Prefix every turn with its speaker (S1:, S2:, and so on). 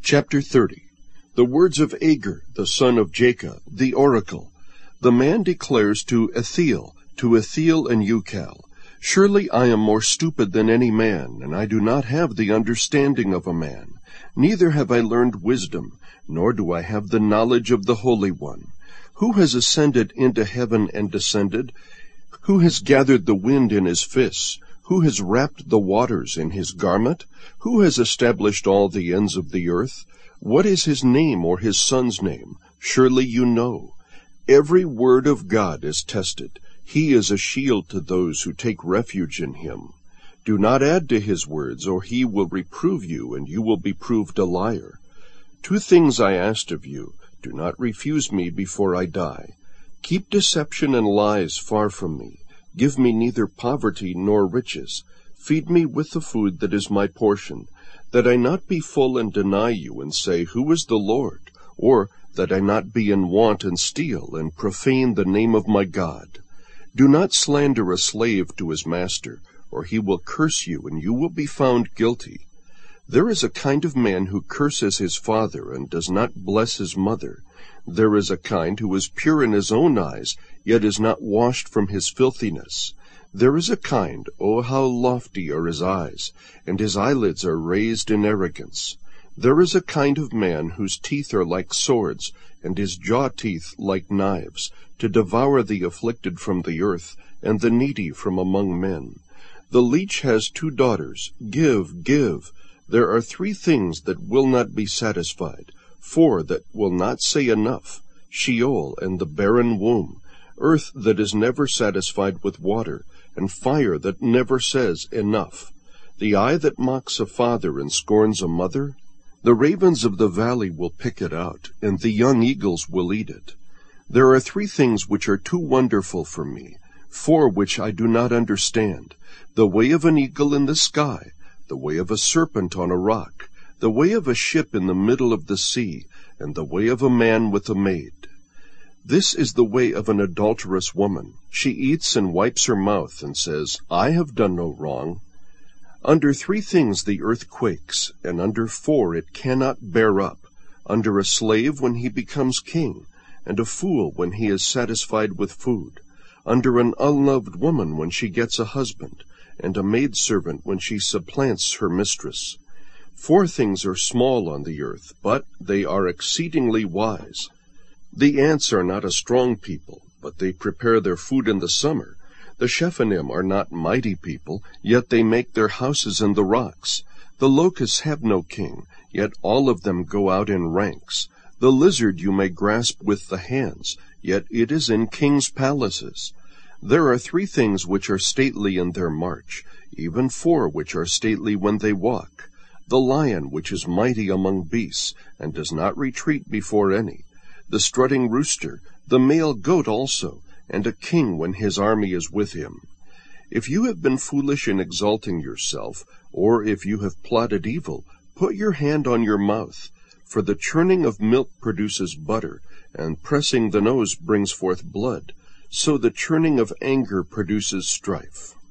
S1: Chapter 30. The words of Agur, the son of Jacob, the oracle. The man declares to Ithiel and Ucal, Surely I am more stupid than any man, and I do not have the understanding of a man. Neither have I learned wisdom, nor do I have the knowledge of the Holy One. Who has ascended into heaven and descended? Who has gathered the wind in his fists? Who has wrapped the waters in his garment? Who has established all the ends of the earth? What is his name or his son's name? Surely you know. Every word of God is tested. He is a shield to those who take refuge in him. Do not add to his words, or he will reprove you, and you will be proved a liar. 2 things I asked of you. Do not refuse me before I die. Keep deception and lies far from me. Give me neither poverty nor riches. Feed me with the food that is my portion, that I not be full and deny you and say, Who is the Lord? Or that I not be in want and steal and profane the name of my God. Do not slander a slave to his master, or he will curse you and you will be found guilty. There is a kind of man who curses his father and does not bless his mother. There is a kind who is pure in his own eyes, yet is not washed from his filthiness. There is a kind, oh, how lofty are his eyes, and his eyelids are raised in arrogance. There is a kind of man whose teeth are like swords, and his jaw teeth like knives, to devour the afflicted from the earth, and the needy from among men. The leech has 2 daughters. Give, give. There are 3 things that will not be satisfied, 4 that will not say enough, Sheol and the barren womb, earth that is never satisfied with water, and fire that never says enough, the eye that mocks a father and scorns a mother. The ravens of the valley will pick it out, and the young eagles will eat it. There are 3 things which are too wonderful for me, 4 which I do not understand, the way of an eagle in the sky, the way of a serpent on a rock, the way of a ship in the middle of the sea, and the way of a man with a maid. This is the way of an adulterous woman. She eats and wipes her mouth, and says, I have done no wrong. Under 3 things the earth quakes, and under 4 it cannot bear up, under a slave when he becomes king, and a fool when he is satisfied with food, under an unloved woman when she gets a husband, and a maidservant when she supplants her mistress. 4 things are small on the earth, but they are exceedingly wise. The ants are not a strong people, but they prepare their food in the summer. The Shephanim are not mighty people, yet they make their houses in the rocks. The locusts have no king, yet all of them go out in ranks. The lizard you may grasp with the hands, yet it is in kings' palaces. There are 3 things which are stately in their march, even 4 which are stately when they walk. The lion which is mighty among beasts, and does not retreat before any. The strutting rooster, the male goat also, and a king when his army is with him. If you have been foolish in exalting yourself, or if you have plotted evil, put your hand on your mouth. For the churning of milk produces butter, and pressing the nose brings forth blood. So the churning of anger produces strife.